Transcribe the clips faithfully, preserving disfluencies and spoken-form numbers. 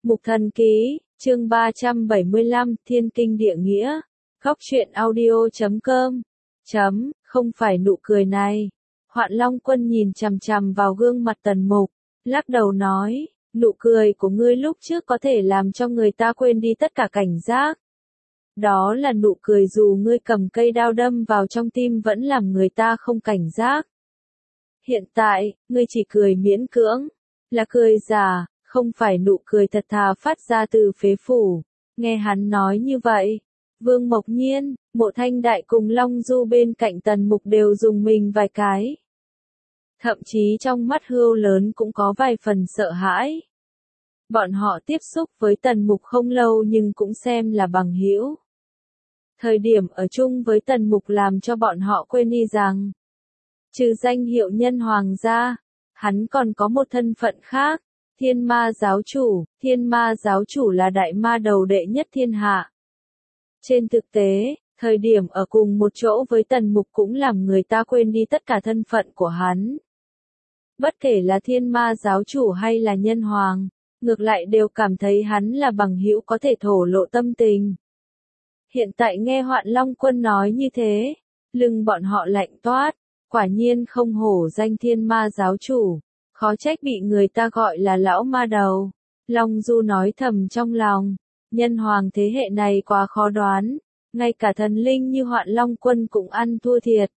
Mục Thần Ký, chương ba trăm bảy mươi lăm, Thiên Kinh Địa Nghĩa. Góc truyện audio chấm com. Chấm, không phải nụ cười này. Hoạn Long Quân nhìn chằm chằm vào gương mặt Tần Mục, lắc đầu nói, nụ cười của ngươi lúc trước có thể làm cho người ta quên đi tất cả cảnh giác. Đó là nụ cười dù ngươi cầm cây đao đâm vào trong tim vẫn làm người ta không cảnh giác. Hiện tại, ngươi chỉ cười miễn cưỡng, là cười giả, không phải nụ cười thật thà phát ra từ phế phủ. Nghe hắn nói như vậy, Vương Mộc Nhiên, Mộ Thanh Đại cùng Long Du bên cạnh Tần Mục đều dùng mình vài cái. Thậm chí trong mắt Hưu lớn cũng có vài phần sợ hãi. Bọn họ tiếp xúc với Tần Mục không lâu nhưng cũng xem là bằng hữu. Thời điểm ở chung với Tần Mục làm cho bọn họ quên đi rằng, trừ danh hiệu nhân hoàng gia, hắn còn có một thân phận khác, Thiên Ma giáo chủ. Thiên Ma giáo chủ là đại ma đầu đệ nhất thiên hạ. Trên thực tế, thời điểm ở cùng một chỗ với Tần Mục cũng làm người ta quên đi tất cả thân phận của hắn. Bất kể là Thiên Ma giáo chủ hay là nhân hoàng, ngược lại đều cảm thấy hắn là bằng hữu có thể thổ lộ tâm tình. Hiện tại nghe Hoạn Long Quân nói như thế, lưng bọn họ lạnh toát, quả nhiên không hổ danh Thiên Ma giáo chủ, khó trách bị người ta gọi là lão ma đầu. Long Du nói thầm trong lòng, nhân hoàng thế hệ này quá khó đoán, ngay cả thần linh như Hoạn Long Quân cũng ăn thua thiệt.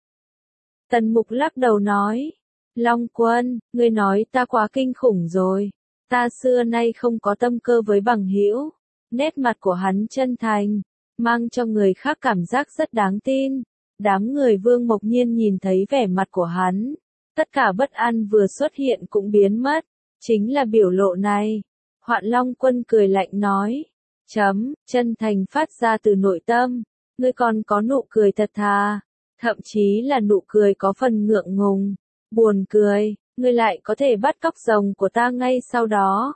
Tần Mục lắc đầu nói, Long Quân, ngươi nói ta quá kinh khủng rồi, ta xưa nay không có tâm cơ với bằng hữu. Nét mặt của hắn chân thành, mang cho người khác cảm giác rất đáng tin. Đám người Vương Mộc Nhiên nhìn thấy vẻ mặt của hắn, tất cả bất an vừa xuất hiện cũng biến mất, chính là biểu lộ này. Hoạn Long Quân cười lạnh nói, chấm, chân thành phát ra từ nội tâm, ngươi còn có nụ cười thật thà, thậm chí là nụ cười có phần ngượng ngùng, buồn cười, ngươi lại có thể bắt cóc rồng của ta ngay sau đó.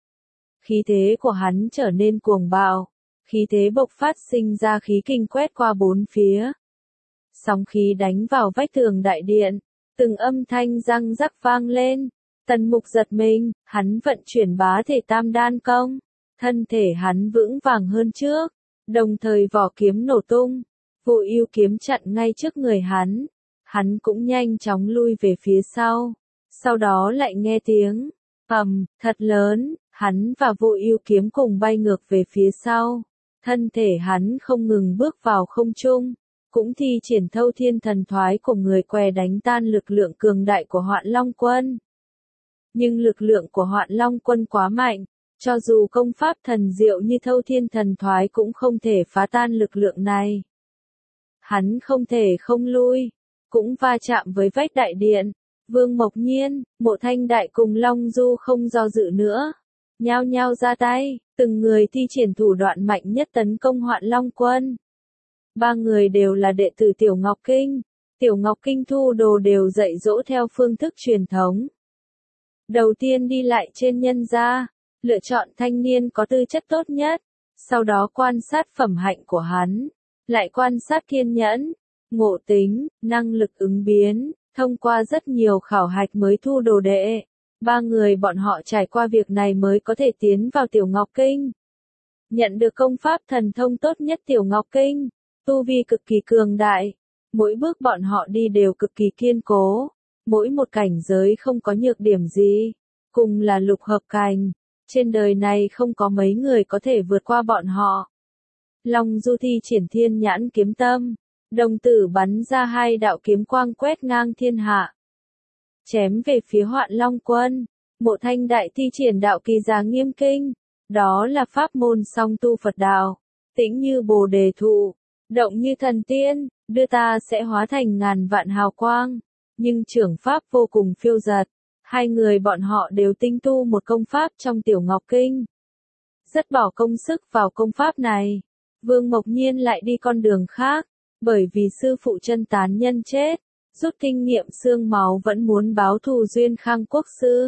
Khí thế của hắn trở nên cuồng bạo, khí thế bộc phát sinh ra khí kinh quét qua bốn phía. Sóng khí đánh vào vách tường đại điện, từng âm thanh răng rắc vang lên. Tần Mục giật mình, hắn vận chuyển bá thể tam đan công, thân thể hắn vững vàng hơn trước, đồng thời vỏ kiếm nổ tung, Vô Ưu kiếm chặn ngay trước người hắn, hắn cũng nhanh chóng lui về phía sau, sau đó lại nghe tiếng ầm thật lớn, hắn và Vô Ưu kiếm cùng bay ngược về phía sau, thân thể hắn không ngừng bước vào không trung, cũng thi triển thâu thiên thần thoái của người què đánh tan lực lượng cường đại của Hoạn Long Quân. Nhưng lực lượng của Hoạn Long Quân quá mạnh, cho dù công pháp thần diệu như thâu thiên thần thoái cũng không thể phá tan lực lượng này. Hắn không thể không lui, cũng va chạm với vách đại điện. Vương Mộc Nhiên, Mộ Thanh Đại cùng Long Du không do dự nữa, nhao nhao ra tay, từng người thi triển thủ đoạn mạnh nhất tấn công Hoạn Long Quân. Ba người đều là đệ tử Tiểu Ngọc Kinh, Tiểu Ngọc Kinh thu đồ đều dạy dỗ theo phương thức truyền thống. Đầu tiên đi lại trên nhân gia, lựa chọn thanh niên có tư chất tốt nhất, sau đó quan sát phẩm hạnh của hắn, lại quan sát kiên nhẫn, ngộ tính, năng lực ứng biến, thông qua rất nhiều khảo hạch mới thu đồ đệ. Ba người bọn họ trải qua việc này mới có thể tiến vào Tiểu Ngọc Kinh. Nhận được công pháp thần thông tốt nhất Tiểu Ngọc Kinh, tu vi cực kỳ cường đại, mỗi bước bọn họ đi đều cực kỳ kiên cố, mỗi một cảnh giới không có nhược điểm gì, cùng là lục hợp cảnh, trên đời này không có mấy người có thể vượt qua bọn họ. Long Du thi triển thiên nhãn kiếm tâm, đồng tử bắn ra hai đạo kiếm quang quét ngang thiên hạ, chém về phía Hoạn Long Quân. Mộ Thanh Đại thi triển đạo kỳ già nghiêm kinh, đó là pháp môn song tu Phật đạo, tĩnh như bồ đề thụ, động như thần tiên, đưa ta sẽ hóa thành ngàn vạn hào quang, nhưng trưởng pháp vô cùng phiêu dật. Hai người bọn họ đều tinh tu một công pháp trong Tiểu Ngọc Kinh, rất bỏ công sức vào công pháp này. Vương Mộc Nhiên lại đi con đường khác, bởi vì sư phụ chân tán nhân chết, rút kinh nghiệm xương máu vẫn muốn báo thù Duyên Khang Quốc sư.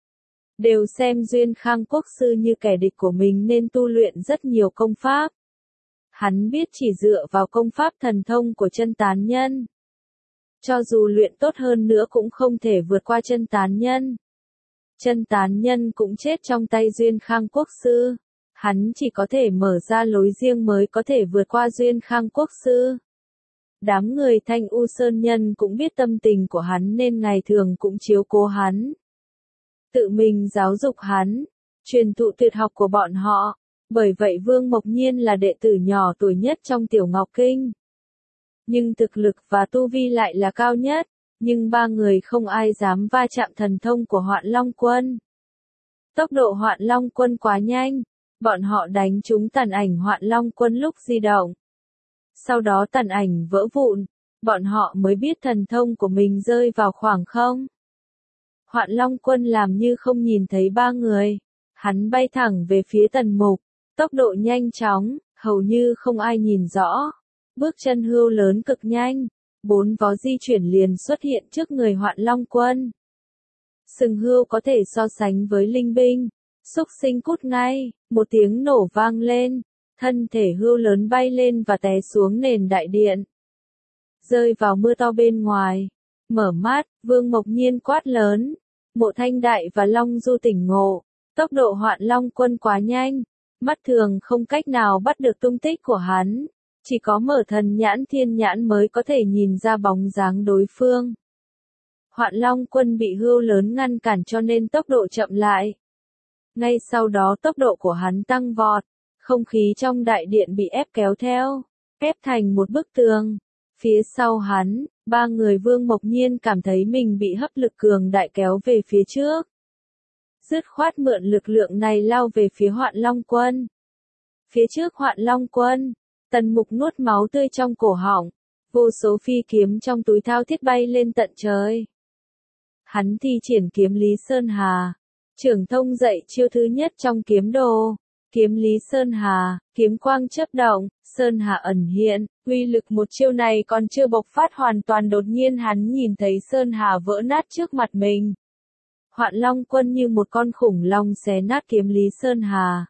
Đều xem Duyên Khang Quốc sư như kẻ địch của mình nên tu luyện rất nhiều công pháp. Hắn biết chỉ dựa vào công pháp thần thông của chân tán nhân, cho dù luyện tốt hơn nữa cũng không thể vượt qua chân tán nhân. Chân tán nhân cũng chết trong tay Duyên Khang Quốc sư. Hắn chỉ có thể mở ra lối riêng mới có thể vượt qua Duyên Khang Quốc sư. Đám người Thanh U Sơn nhân cũng biết tâm tình của hắn nên ngày thường cũng chiếu cố hắn. Tự mình giáo dục hắn, truyền thụ tuyệt học của bọn họ. Bởi vậy Vương Mộc Nhiên là đệ tử nhỏ tuổi nhất trong Tiểu Ngọc Kinh. Nhưng thực lực và tu vi lại là cao nhất, nhưng ba người không ai dám va chạm thần thông của Hoạn Long Quân. Tốc độ Hoạn Long Quân quá nhanh, bọn họ đánh trúng tàn ảnh Hoạn Long Quân lúc di động. Sau đó tàn ảnh vỡ vụn, bọn họ mới biết thần thông của mình rơi vào khoảng không. Hoạn Long Quân làm như không nhìn thấy ba người, hắn bay thẳng về phía Tần Mục, tốc độ nhanh chóng, hầu như không ai nhìn rõ. Bước chân hươu lớn cực nhanh, bốn vó di chuyển liền xuất hiện trước người Hoạn Long Quân. Sừng hươu có thể so sánh với linh binh, xúc sinh cút ngay, một tiếng nổ vang lên, thân thể hươu lớn bay lên và té xuống nền đại điện. Rơi vào mưa to bên ngoài, mở mắt, Vương Mộc Nhiên quát lớn, Mộ Thanh Đại và Long Du tỉnh ngộ, tốc độ Hoạn Long Quân quá nhanh, mắt thường không cách nào bắt được tung tích của hắn. Chỉ có mở thần nhãn thiên nhãn mới có thể nhìn ra bóng dáng đối phương. Hoạn Long Quân bị hươu lớn ngăn cản cho nên tốc độ chậm lại. Ngay sau đó tốc độ của hắn tăng vọt, không khí trong đại điện bị ép kéo theo, ép thành một bức tường. Phía sau hắn, ba người Vương Mộc Nhiên cảm thấy mình bị hấp lực cường đại kéo về phía trước. Dứt khoát mượn lực lượng này lao về phía Hoạn Long Quân. Phía trước Hoạn Long Quân, Tần Mục nuốt máu tươi trong cổ họng, vô số phi kiếm trong túi thao thiết bay lên tận trời. Hắn thi triển kiếm Lý Sơn Hà, trưởng thông dạy chiêu thứ nhất trong kiếm đồ, kiếm Lý Sơn Hà, kiếm quang chớp động, Sơn Hà ẩn hiện, uy lực một chiêu này còn chưa bộc phát hoàn toàn, đột nhiên hắn nhìn thấy Sơn Hà vỡ nát trước mặt mình. Hoạn Long Quân như một con khủng long xé nát kiếm Lý Sơn Hà,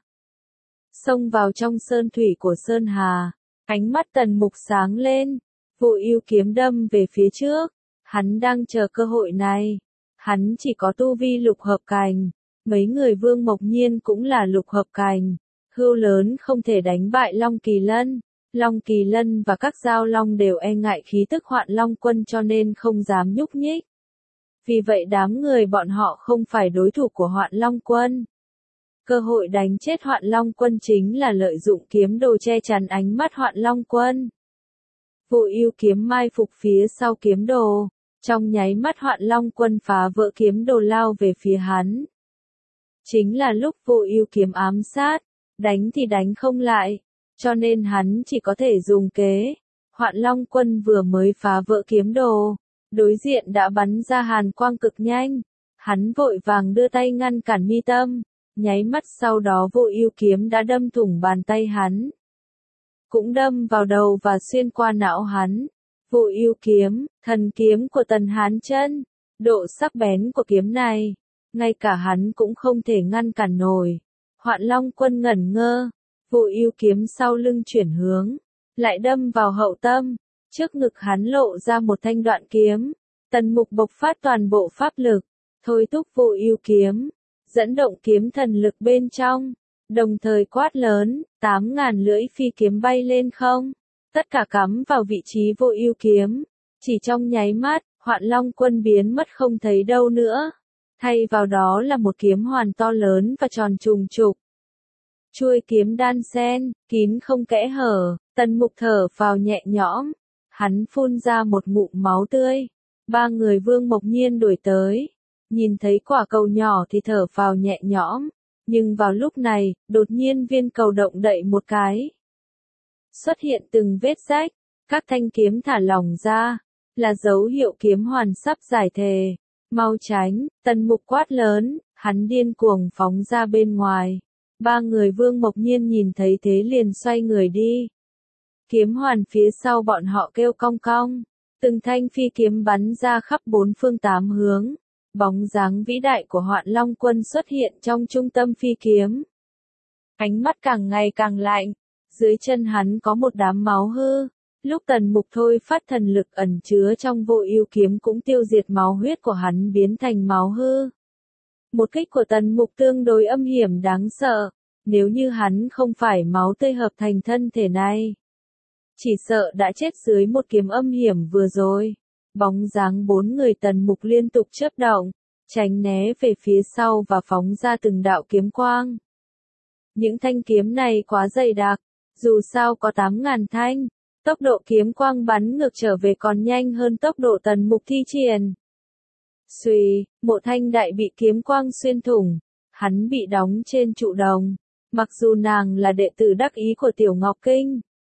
xông vào trong sơn thủy của Sơn Hà. Ánh mắt Tần Mục sáng lên, Vô Ưu kiếm đâm về phía trước, hắn đang chờ cơ hội này. Hắn chỉ có tu vi lục hợp cành, mấy người Vương Mộc Nhiên cũng là lục hợp cành. Hươu lớn không thể đánh bại Long Kỳ Lân, Long Kỳ Lân và các giao long đều e ngại khí tức Hoạn Long Quân cho nên không dám nhúc nhích. Vì vậy đám người bọn họ không phải đối thủ của Hoạn Long Quân. Cơ hội đánh chết Hoạn Long Quân chính là lợi dụng kiếm đồ che chắn ánh mắt Hoạn Long Quân. Vô Ưu kiếm mai phục phía sau kiếm đồ, trong nháy mắt Hoạn Long Quân phá vỡ kiếm đồ lao về phía hắn. Chính là lúc Vô Ưu kiếm ám sát, đánh thì đánh không lại, cho nên hắn chỉ có thể dùng kế. Hoạn Long Quân vừa mới phá vỡ kiếm đồ, đối diện đã bắn ra hàn quang cực nhanh, hắn vội vàng đưa tay ngăn cản mi tâm. Nháy mắt sau đó Vô Ưu kiếm đã đâm thủng bàn tay hắn, cũng đâm vào đầu và xuyên qua não hắn. Vô Ưu kiếm, thần kiếm của Tần Hán Chân, độ sắc bén của kiếm này, ngay cả hắn cũng không thể ngăn cản nổi. Hoạn Long Quân ngẩn ngơ, Vô Ưu kiếm sau lưng chuyển hướng, lại đâm vào hậu tâm, trước ngực hắn lộ ra một thanh đoạn kiếm. Tần Mục bộc phát toàn bộ pháp lực, thôi thúc Vô Ưu kiếm, dẫn động kiếm thần lực bên trong, đồng thời quát lớn, tám ngàn lưỡi phi kiếm bay lên không, tất cả cắm vào vị trí Vô Ưu kiếm. Chỉ trong nháy mắt, Hoạn Long Quân biến mất không thấy đâu nữa, thay vào đó là một kiếm hoàn to lớn và tròn trùng trục. Chuôi kiếm đan xen, kín không kẽ hở, Tần Mục thở phào nhẹ nhõm, hắn phun ra một ngụm máu tươi. Ba người Vương Mộc Nhiên đuổi tới, nhìn thấy quả cầu nhỏ thì thở phào nhẹ nhõm, nhưng vào lúc này, đột nhiên viên cầu động đậy một cái. Xuất hiện từng vết rách, các thanh kiếm thả lỏng ra, là dấu hiệu kiếm hoàn sắp giải thề. Mau tránh, Tần Mục quát lớn, hắn điên cuồng phóng ra bên ngoài. Ba người Vương Mộc Nhiên nhìn thấy thế liền xoay người đi. Kiếm hoàn phía sau bọn họ kêu cong cong, từng thanh phi kiếm bắn ra khắp bốn phương tám hướng. Bóng dáng vĩ đại của Hoạn Long Quân xuất hiện trong trung tâm phi kiếm. Ánh mắt càng ngày càng lạnh, dưới chân hắn có một đám máu hư. Lúc Tần Mục thôi phát thần lực ẩn chứa trong Vô Ưu kiếm cũng tiêu diệt máu huyết của hắn biến thành máu hư. Một kích của Tần Mục tương đối âm hiểm đáng sợ, nếu như hắn không phải máu tươi hợp thành thân thể này, chỉ sợ đã chết dưới một kiếm âm hiểm vừa rồi. Bóng dáng bốn người Tần Mục liên tục chớp động, tránh né về phía sau và phóng ra từng đạo kiếm quang. Những thanh kiếm này quá dày đặc, dù sao có tám ngàn thanh, tốc độ kiếm quang bắn ngược trở về còn nhanh hơn tốc độ Tần Mục thi triển. Xuy, Mộ Thanh Đại bị kiếm quang xuyên thủng, hắn bị đóng trên trụ đồng, mặc dù nàng là đệ tử đắc ý của Tiểu Ngọc Kinh.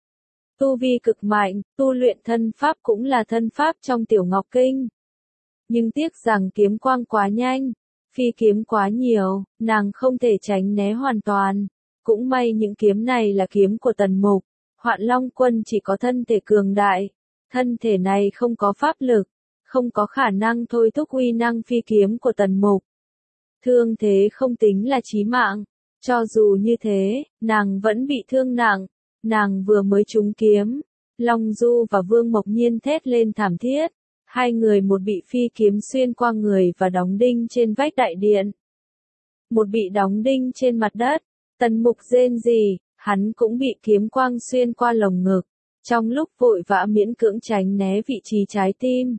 Tu vi cực mạnh, tu luyện thân pháp cũng là thân pháp trong Tiểu Ngọc Kinh. Nhưng tiếc rằng kiếm quang quá nhanh, phi kiếm quá nhiều, nàng không thể tránh né hoàn toàn. Cũng may những kiếm này là kiếm của Tần Mục, Hoạn Long Quân chỉ có thân thể cường đại, thân thể này không có pháp lực, không có khả năng thôi thúc uy năng phi kiếm của Tần Mục. Thương thế không tính là chí mạng, cho dù như thế, nàng vẫn bị thương nặng, nàng vừa mới trúng kiếm. Long Du và Vương Mộc Nhiên thét lên thảm thiết, hai người một bị phi kiếm xuyên qua người và đóng đinh trên vách đại điện, một bị đóng đinh trên mặt đất. Tần Mục rên rỉ, hắn cũng bị kiếm quang xuyên qua lồng ngực, trong lúc vội vã miễn cưỡng tránh né vị trí trái tim.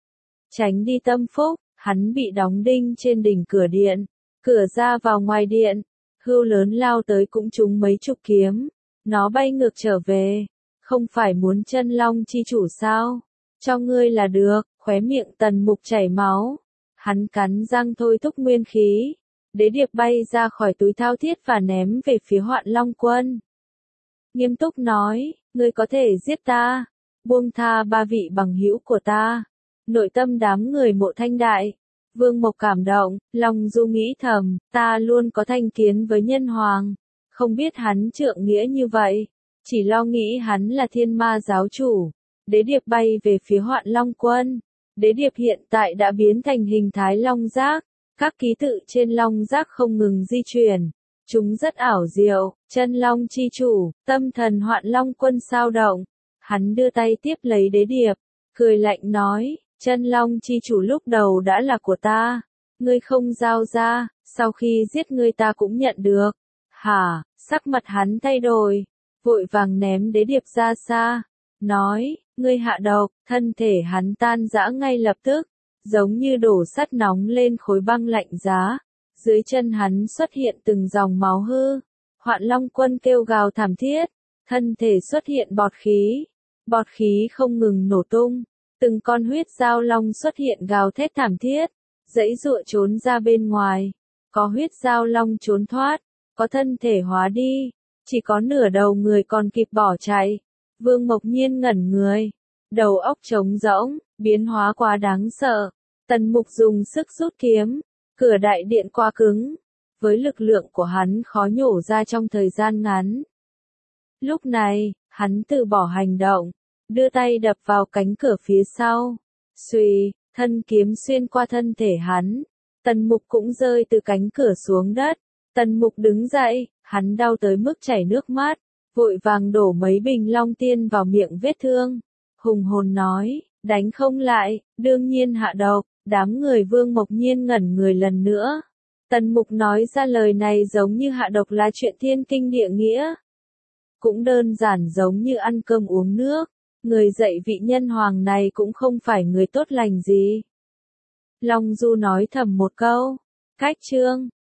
Tránh đi tâm phúc, hắn bị đóng đinh trên đỉnh cửa điện, cửa ra vào ngoài điện, hươu lớn lao tới cũng trúng mấy chục kiếm, nó bay ngược trở về, không phải muốn chân long chi chủ sao, cho ngươi là được. Khóe miệng Tần Mục chảy máu, hắn cắn răng thôi thúc nguyên khí. Đế điệp bay ra khỏi túi thao thiết và ném về phía Hoạn Long Quân. Nghiêm túc nói, ngươi có thể giết ta, buông tha ba vị bằng hữu của ta. Nội tâm đám người Mộ Thanh Đại, Vương Mộc cảm động, Long Du nghĩ thầm, ta luôn có thành kiến với nhân hoàng, không biết hắn trượng nghĩa như vậy, chỉ lo nghĩ hắn là thiên ma giáo chủ. Đế điệp bay về phía Hoạn Long Quân. Đế điệp hiện tại đã biến thành hình thái long giác. Các ký tự trên long giác không ngừng di chuyển, chúng rất ảo diệu. Chân long chi chủ, tâm thần Hoạn Long Quân sao động. Hắn đưa tay tiếp lấy đế điệp, cười lạnh nói, chân long chi chủ lúc đầu đã là của ta, ngươi không giao ra, sau khi giết ngươi ta cũng nhận được. Hả, sắc mặt hắn thay đổi, vội vàng ném đế điệp ra xa, nói, ngươi hạ độc. Thân thể hắn tan rã ngay lập tức, giống như đổ sắt nóng lên khối băng lạnh giá. Dưới chân hắn xuất hiện từng dòng máu hư. Hoạn Long Quân kêu gào thảm thiết, thân thể xuất hiện bọt khí. Bọt khí không ngừng nổ tung, từng con huyết dao long xuất hiện gào thét thảm thiết, giãy giụa trốn ra bên ngoài. Có huyết dao long trốn thoát, có thân thể hóa đi, chỉ có nửa đầu người còn kịp bỏ chạy. Vương Mộc Nhiên ngẩn người, đầu óc trống rỗng, biến hóa quá đáng sợ. Tần Mục dùng sức rút kiếm, cửa đại điện quá cứng, với lực lượng của hắn khó nhổ ra trong thời gian ngắn. Lúc này, hắn từ bỏ hành động, đưa tay đập vào cánh cửa phía sau. Xuy, thân kiếm xuyên qua thân thể hắn. Tần Mục cũng rơi từ cánh cửa xuống đất. Tần Mục đứng dậy, hắn đau tới mức chảy nước mắt, vội vàng đổ mấy bình long tiên vào miệng vết thương. Hùng hồn nói, đánh không lại, đương nhiên hạ độc. Đám người Vương Mộc Nhiên ngẩn người lần nữa. Tần Mục nói ra lời này giống như hạ độc là chuyện thiên kinh địa nghĩa. Cũng đơn giản giống như ăn cơm uống nước. Người dạy vị nhân hoàng này cũng không phải người tốt lành gì. Long Du nói thầm một câu. Cách chương